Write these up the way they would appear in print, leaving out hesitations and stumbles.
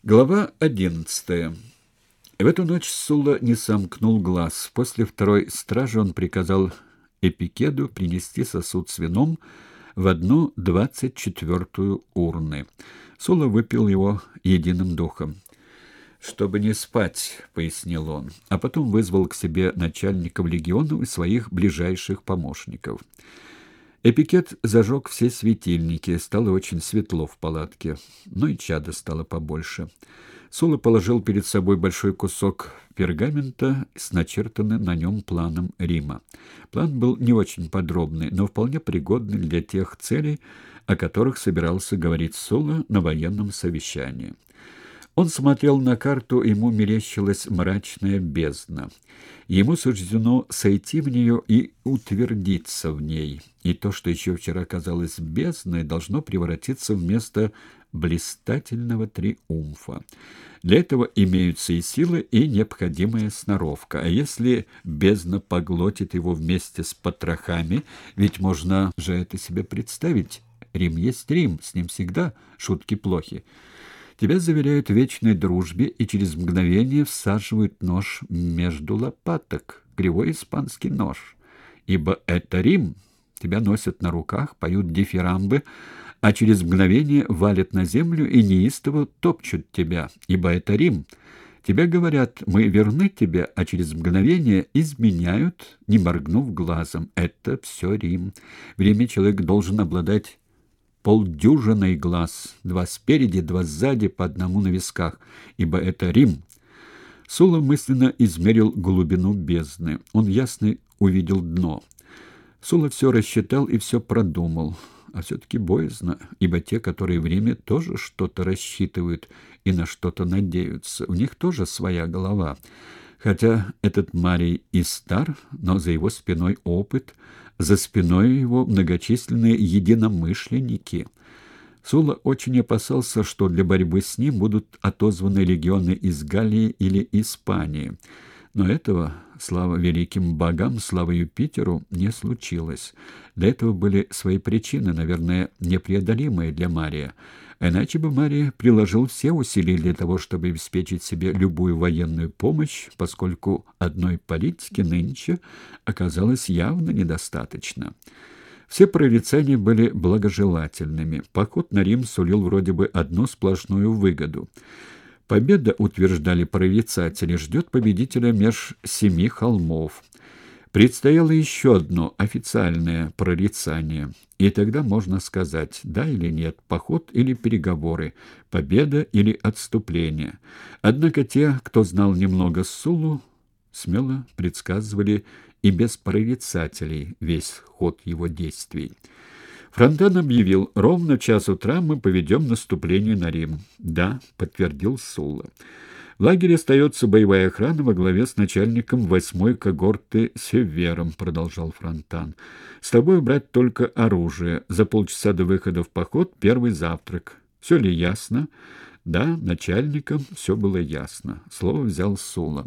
Глава 11. В эту ночь Сулла не сомкнул глаз. После второй стражи он приказал Эпикеду принести сосуд с вином в одну 24-ю урны. Сулла выпил его единым духом. «Чтобы не спать», — пояснил он, а потом вызвал к себе начальников легионов и своих ближайших помощников. Эпикет зажег все светильники, стало очень светло в палатке, но и чада стало побольше. Сула положил перед собой большой кусок пергамента с начертанным на нем планом Рима. План был не очень подробный, но вполне пригодный для тех целей, о которых собирался говорить Сула на военном совещании. Он смотрел на карту, ему мерещилась мрачная бездна. Ему суждено сойти в нее и утвердиться в ней. И то, что еще вчера казалось бездной, должно превратиться в место блистательного триумфа. Для этого имеются и силы, и необходимая сноровка. А если бездна поглотит его вместе с потрохами, ведь можно же это себе представить. Рим есть Рим, с ним всегда шутки плохи. Тебя заверяют в вечной дружбе и через мгновение всаживают нож между лопаток, кривой испанский нож. Ибо это Рим. Тебя носят на руках, поют дифирамбы, а через мгновение валят на землю и неистово топчут тебя. Ибо это Рим. Тебе говорят: мы верны тебе, а через мгновение изменяют, не моргнув глазом. Это все Рим. В Риме человек должен обладать полдюжиной глаз, два спереди, два сзади, по одному на висках, ибо это Рим. Сула мысленно измерил глубину бездны. Он ясно увидел дно. Сула все рассчитал и все продумал. А все-таки боязно, ибо те, которые в Риме, тоже что-то рассчитывают и на что-то надеются. У них тоже своя голова. Хотя этот Марий и стар, но за его спиной опыт, за спиной его многочисленные единомышленники. Сула очень опасался, что для борьбы с ним будут отозваны легионы из Галлии или Испании. Но этого, слава великим богам, слава Юпитеру, не случилось. Для этого были свои причины, наверное, непреодолимые для Мария. Иначе бы Марий приложил все усилия для того, чтобы обеспечить себе любую военную помощь, поскольку одной политики нынче оказалось явно недостаточно. Все прорицания были благожелательными. Поход на Рим сулил вроде бы одну сплошную выгоду. Победа, утверждали прорицатели, ждет победителя меж семи холмов. Предстояло еще одно официальное прорицание, и тогда можно сказать, да или нет, поход или переговоры, победа или отступление. Однако те, кто знал немного Суллу, смело предсказывали и без прорицателей весь ход его действий. Фронтан объявил: ровно в 1 утра мы поведем наступление на Рим. «Да», — подтвердил Сулла. «В лагере остается боевая охрана во главе с начальником 8-й когорты Севером», — продолжал Фронтан. «С тобой брать только оружие. За полчаса до выхода в поход первый завтрак. Все ли ясно?» «Да, начальникам все было ясно». Слово взял Сулла.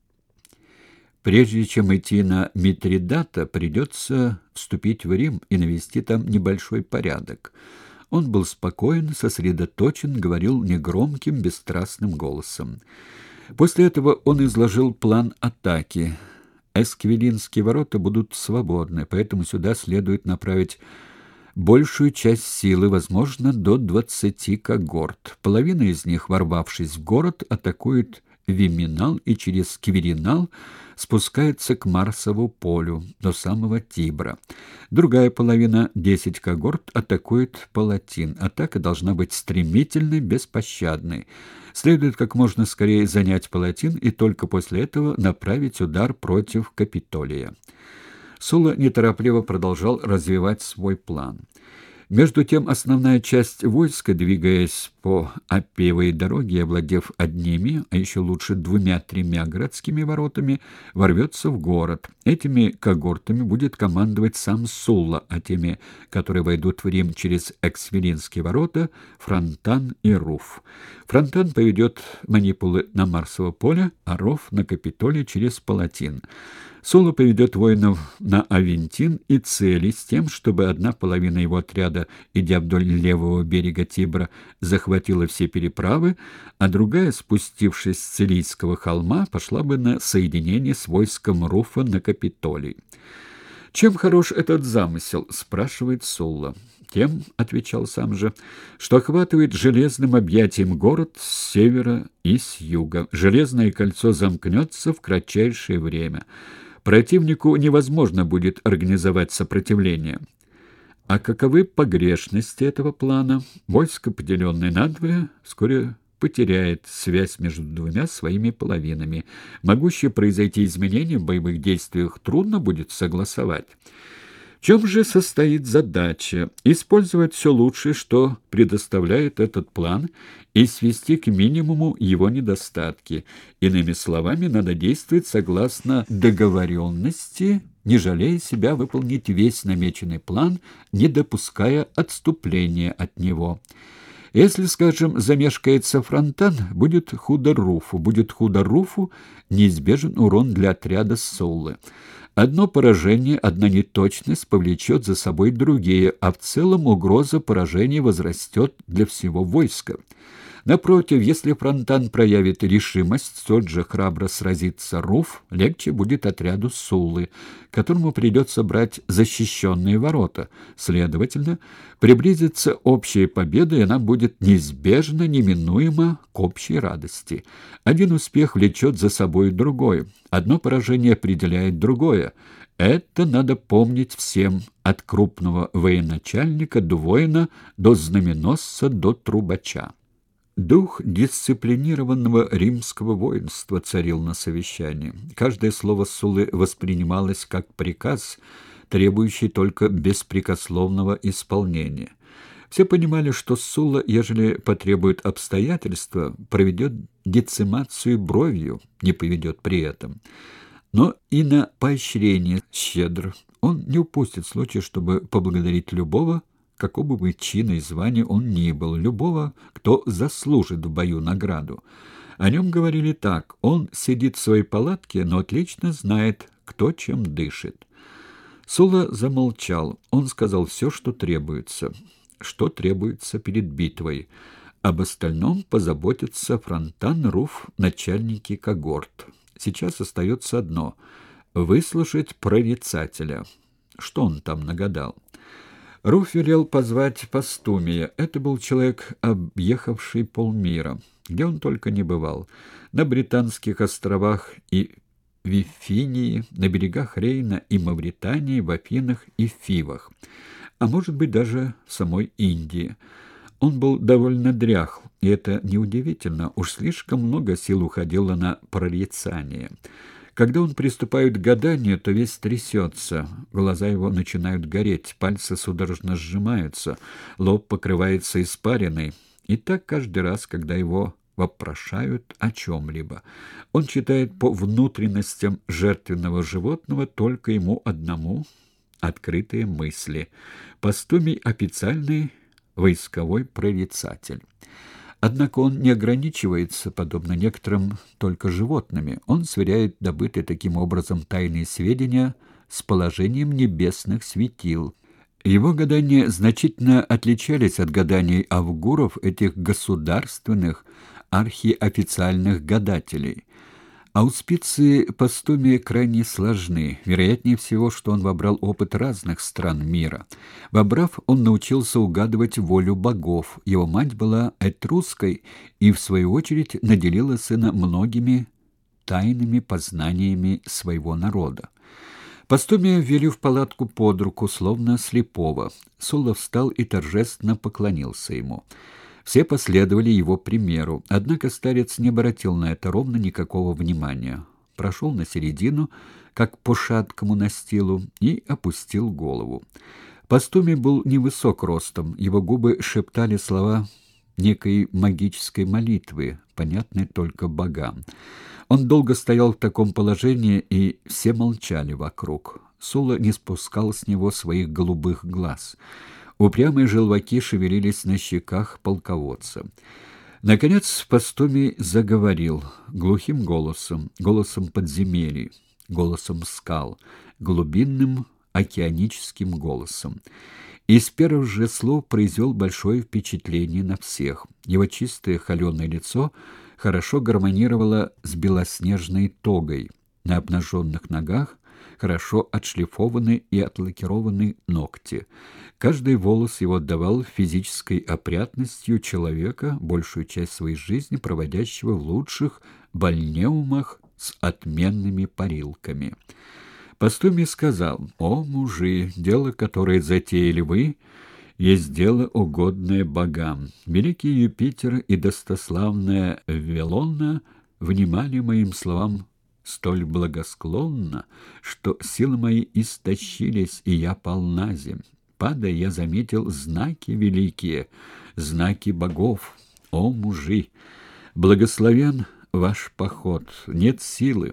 «Прежде чем идти на Митридата, придется вступить в Рим и навести там небольшой порядок». Он был спокоен, сосредоточен, говорил негромким, бесстрастным голосом. После этого он изложил план атаки. Эсквилинские ворота будут свободны, поэтому сюда следует направить большую часть силы, возможно, до 20 когорт. Половина из них, ворвавшись в город, атакует Виминал и через Квиринал спускается к Марсову полю до самого Тибра. Другая половина, 10 когорт, атакует Палатин. Атака должна быть стремительной, беспощадной. Следует как можно скорее занять Палатин и только после этого направить удар против Капитолия. Сула неторопливо продолжал развивать свой план. Между тем основная часть войска, двигаясь по Аппиевой дороге, овладев одними, а еще лучше 2-3 городскими воротами, ворвется в город. Этими когортами будет командовать сам Сулла, а теми, которые войдут в Рим через Эксвилинские ворота, Фронтан и Руф. Фронтан поведет манипулы на Марсово поле, а Руф на Капитолий через Палатин. Сула поведет воинов на Авентин и Цели с тем, чтобы одна половина его отряда, идя вдоль левого берега Тибра, захватила все переправы, а другая, спустившись с Целийского холма, пошла бы на соединение с войском Руфа на Капитолий. «Чем хорош этот замысел?» — спрашивает Сулла. «Тем, — отвечал сам же, — что охватывает железным объятием город с севера и с юга. Железное кольцо замкнется в кратчайшее время. Противнику невозможно будет организовать сопротивление. А каковы погрешности этого плана? Войско, поделенное надвое, вскоре потеряет связь между двумя своими половинами. Могущее произойти изменение в боевых действиях трудно будет согласовать. В чем же состоит задача? Использовать все лучшее, что предоставляет этот план, и свести к минимуму его недостатки. Иными словами, надо действовать согласно договоренности, не жалея себя выполнить весь намеченный план, не допуская отступления от него. Если, скажем, замешкается Фронтан, будет худо Руфу. Будет худо Руфу, неизбежен урон для отряда Суллы. Одно поражение, одна неточность повлечет за собой другие, а в целом угроза поражения возрастет для всего войска. Напротив, если Фронтан проявит решимость столь же храбро сразиться Руф, легче будет отряду Суллы, которому придется брать защищенные ворота. Следовательно, приблизится общая победа, и она будет неизбежно, неминуема к общей радости. Один успех влечет за собой другой, одно поражение определяет другое. Это надо помнить всем, от крупного военачальника до воина, до знаменосца, до трубача. Дух дисциплинированного римского воинства царил на совещании. Каждое слово Суллы воспринималось как приказ, требующий только беспрекословного исполнения. Все понимали, что Сулла, ежели потребует обстоятельства, проведет децимацию бровью, не поведет при этом. Но и на поощрение щедр. Он не упустит случая, чтобы поблагодарить любого, какого бы чина и звания он ни был, любого, кто заслужит в бою награду. О нем говорили так: он сидит в своей палатке, но отлично знает, кто чем дышит. Сулла замолчал. Он сказал все, что требуется перед битвой. Об остальном позаботятся Фронтан, Руф, начальники когорт. Сейчас остается одно — выслушать прорицателя. Что он там нагадал? Руф велел позвать Постумия. Это был человек, объехавший полмира, где он только не бывал. На Британских островах и Вифинии, на берегах Рейна и Мавритании, в Афинах и Фивах, а может быть даже в самой Индии. Он был довольно дряхл, и это неудивительно, уж слишком много сил уходило на прорицание. Когда он приступает к гаданию, то весь трясется, глаза его начинают гореть, пальцы судорожно сжимаются, лоб покрывается испариной. И так каждый раз, когда его вопрошают о чем-либо. Он читает по внутренностям жертвенного животного только ему одному открытые мысли. Постумий — официальный войсковой прорицатель. Однако он не ограничивается, подобно некоторым, только животными. Он сверяет добытые таким образом тайные сведения с положением небесных светил. Его гадания значительно отличались от гаданий авгуров, этих государственных, архиофициальных гадателей. Ауспиции Постумия крайне сложны. Вероятнее всего, что он вобрал опыт разных стран мира. Вобрав, он научился угадывать волю богов. Его мать была этрусской и, в свою очередь, наделила сына многими тайными познаниями своего народа. Постумия ввели в палатку под руку, словно слепого. Сулла встал и торжественно поклонился ему. Все последовали его примеру, однако старец не обратил на это ровно никакого внимания. Прошел на середину, как по шаткому настилу, и опустил голову. Постумий был невысок ростом, его губы шептали слова некой магической молитвы, понятной только богам. Он долго стоял в таком положении, и все молчали вокруг. Сулла не спускал с него своих голубых глаз. Упрямые желваки шевелились на щеках полководца. Наконец Постумий заговорил глухим голосом, голосом подземелий. голосом скал, глубинным океаническим голосом. Из первых же слов произвел большое впечатление на всех. Его чистое холеное лицо хорошо гармонировало с белоснежной тогой. На обнаженных ногах хорошо отшлифованы и отлакированы ногти. Каждый волос его отдавал физической опрятностью человека, большую часть своей жизни проводящего в лучших бальнеумах с отменными парилками. Постуми сказал: «О, мужи, дело, которое затеяли вы, есть дело, угодное богам. Великий Юпитер и достославная Велона внимали моим словам столь благосклонно, что силы мои истощились, и я пал на земь. Падая, я заметил знаки великие, знаки богов. О, мужи, благословен ваш поход, нет силы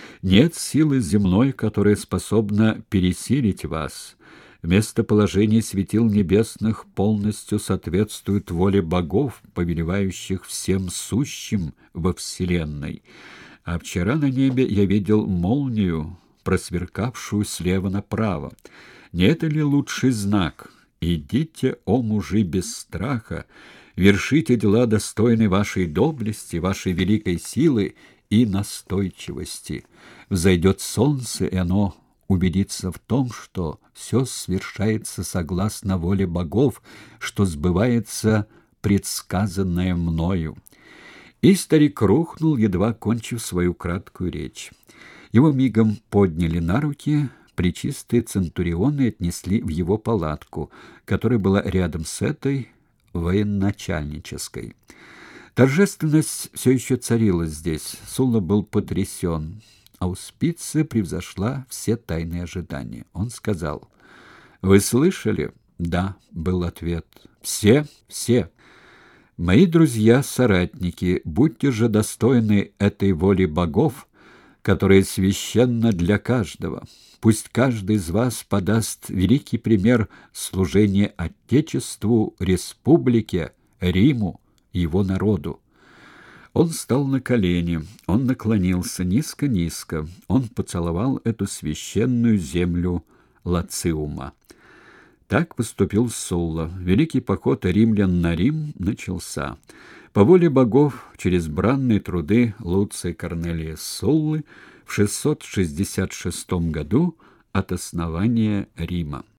земной, которая способна пересилить вас. Местоположение светил небесных полностью соответствует воле богов, повелевающих всем сущим во вселенной. А вчера на небе я видел молнию, просверкавшую слева направо. Не это ли лучший знак? Идите, о мужи, без страха, вершите дела, достойные вашей доблести, вашей великой силы и настойчивости. Взойдет солнце, и оно убедится в том, что все свершается согласно воле богов, что сбывается предсказанное мною». И старик рухнул, едва кончив свою краткую речь. Его мигом подняли на руки, пречистые центурионы отнесли в его палатку, которая была рядом с этой военачальнической. Торжественность все еще царила здесь. Сулла был потрясен. Ауспиция превзошла все тайные ожидания. Он сказал: «Вы слышали?» «Да», — был ответ. «Все, все. Мои друзья-соратники, будьте же достойны этой воли богов, которая священна для каждого. Пусть каждый из вас подаст великий пример служения Отечеству, Республике, Риму, его народу». Он встал на колени, он наклонился низко-низко, он поцеловал эту священную землю Лациума. Так поступил Сулла. Великий поход римлян на Рим начался. По воле богов, через бранные труды Луция Корнелия Суллы в 666 году от основания Рима.